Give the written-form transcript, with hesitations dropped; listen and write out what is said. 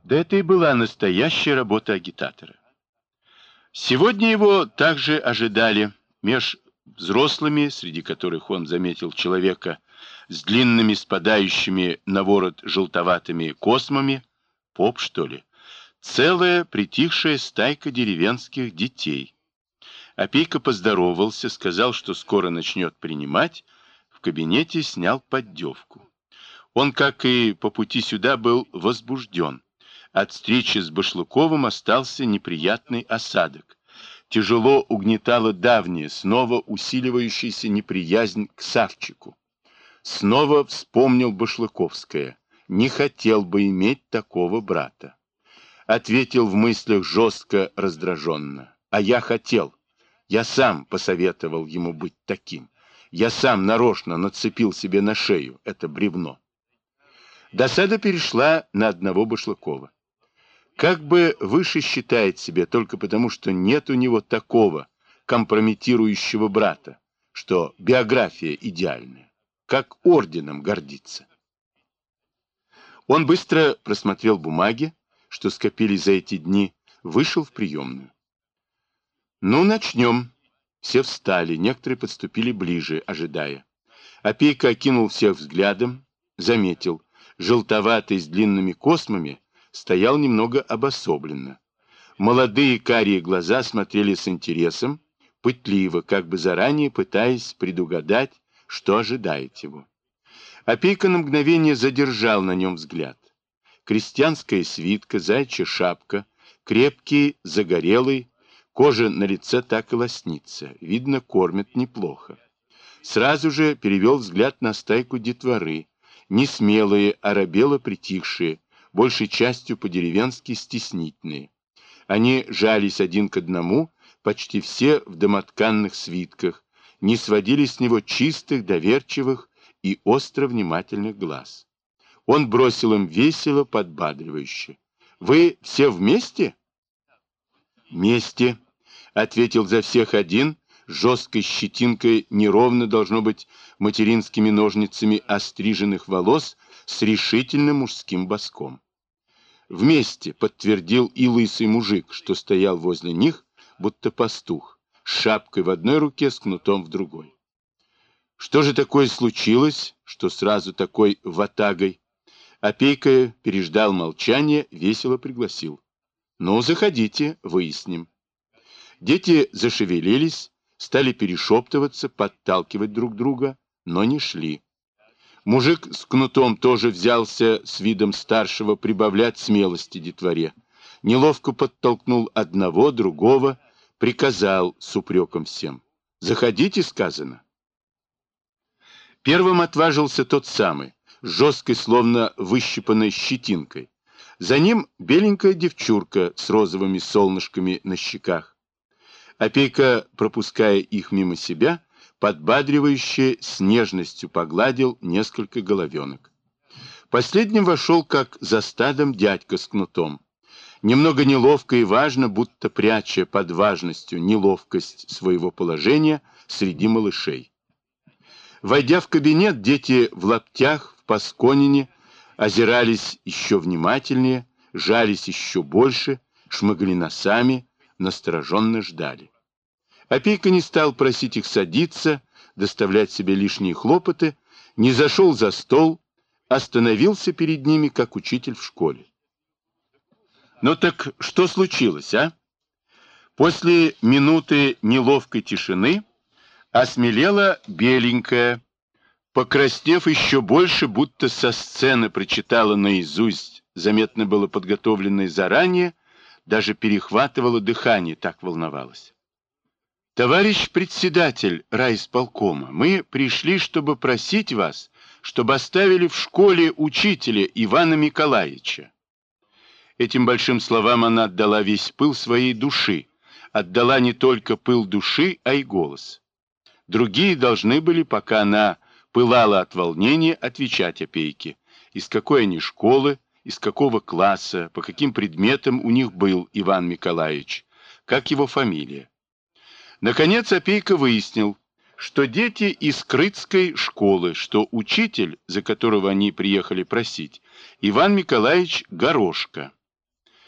Да это и была настоящая работа агитатора. Сегодня его также ожидали меж взрослыми, среди которых он заметил человека с длинными спадающими на ворот желтоватыми космами, поп, что ли, целая притихшая стайка деревенских детей. Опейка поздоровался, сказал, что скоро начнет принимать, в кабинете снял поддевку. Он, как и по пути сюда, был возбужден. От встречи с Башлыковым остался неприятный осадок. Тяжело угнетала давняя, снова усиливающаяся неприязнь к Савчику. Снова вспомнил Башлыковское. Не хотел бы иметь такого брата. Ответил в мыслях жестко, раздраженно. А я хотел. Я сам посоветовал ему быть таким. Я сам нарочно нацепил себе на шею это бревно. Досада перешла на одного Башлыкова. Как бы выше считает себя только потому, что нет у него такого компрометирующего брата, что биография идеальная, как орденом гордится. Он быстро просмотрел бумаги, что скопились за эти дни, вышел в приемную. Ну, начнем. Все встали, некоторые подступили ближе, ожидая. Опейка окинул всех взглядом, заметил, желтоватый с длинными космами, стоял немного обособленно. Молодые карие глаза смотрели с интересом, пытливо, как бы заранее пытаясь предугадать, что ожидает его. Опейка на мгновение задержал на нем взгляд. Крестьянская свитка, заячья шапка, крепкий, загорелый, кожа на лице так и лоснится, видно, кормят неплохо. Сразу же перевел взгляд на стайку детворы, не смелые, а робело притихшие, большей частью по-деревенски стеснительные. Они жались один к одному, почти все в домотканных свитках, не сводили с него чистых, доверчивых и остро внимательных глаз. Он бросил им весело, подбадривающе. «Вы все вместе?» «Вместе», — ответил за всех один, с жесткой щетинкой неровно, должно быть, материнскими ножницами остриженных волос с решительным мужским боском. «Вместе», — подтвердил и лысый мужик, что стоял возле них, будто пастух, с шапкой в одной руке, с кнутом в другой. Что же такое случилось, что сразу такой ватагой? Опейка переждал молчание, весело пригласил. «Ну, заходите, выясним». Дети зашевелились, стали перешептываться, подталкивать друг друга, но не шли. Мужик с кнутом тоже взялся с видом старшего прибавлять смелости детворе. Неловко подтолкнул одного, другого, приказал с упреком всем. «Заходите», — сказано. Первым отважился тот самый, с жесткой, словно выщипанной щетинкой. За ним беленькая девчурка с розовыми солнышками на щеках. Опейка, пропуская их мимо себя, подбадривающе с нежностью погладил несколько головенок. Последним вошел, как за стадом, дядька с кнутом. Немного неловко и важно, будто пряча под важностью неловкость своего положения среди малышей. Войдя в кабинет, дети в лаптях, в пасконине, озирались еще внимательнее, жались еще больше, шмыгали носами, настороженно ждали. Опейка не стал просить их садиться, доставлять себе лишние хлопоты, не зашел за стол, остановился перед ними, как учитель в школе. «Ну так что случилось, а?» После минуты неловкой тишины осмелела беленькая, покраснев еще больше, будто со сцены прочитала наизусть, заметно было подготовленное заранее, даже перехватывала дыхание, так волновалась. «Товарищ председатель райисполкома, мы пришли, чтобы просить вас, чтобы оставили в школе учителя Ивана Николаевича». Этим большим словам она отдала весь пыл своей души, отдала не только пыл души, а и голос. Другие должны были, пока она пылала от волнения, отвечать опейке, из какой они школы, из какого класса, по каким предметам у них был Иван Николаевич, как его фамилия. Наконец опейка выяснил, что дети из Крытской школы, что учитель, за которого они приехали просить, Иван Николаевич Горошко.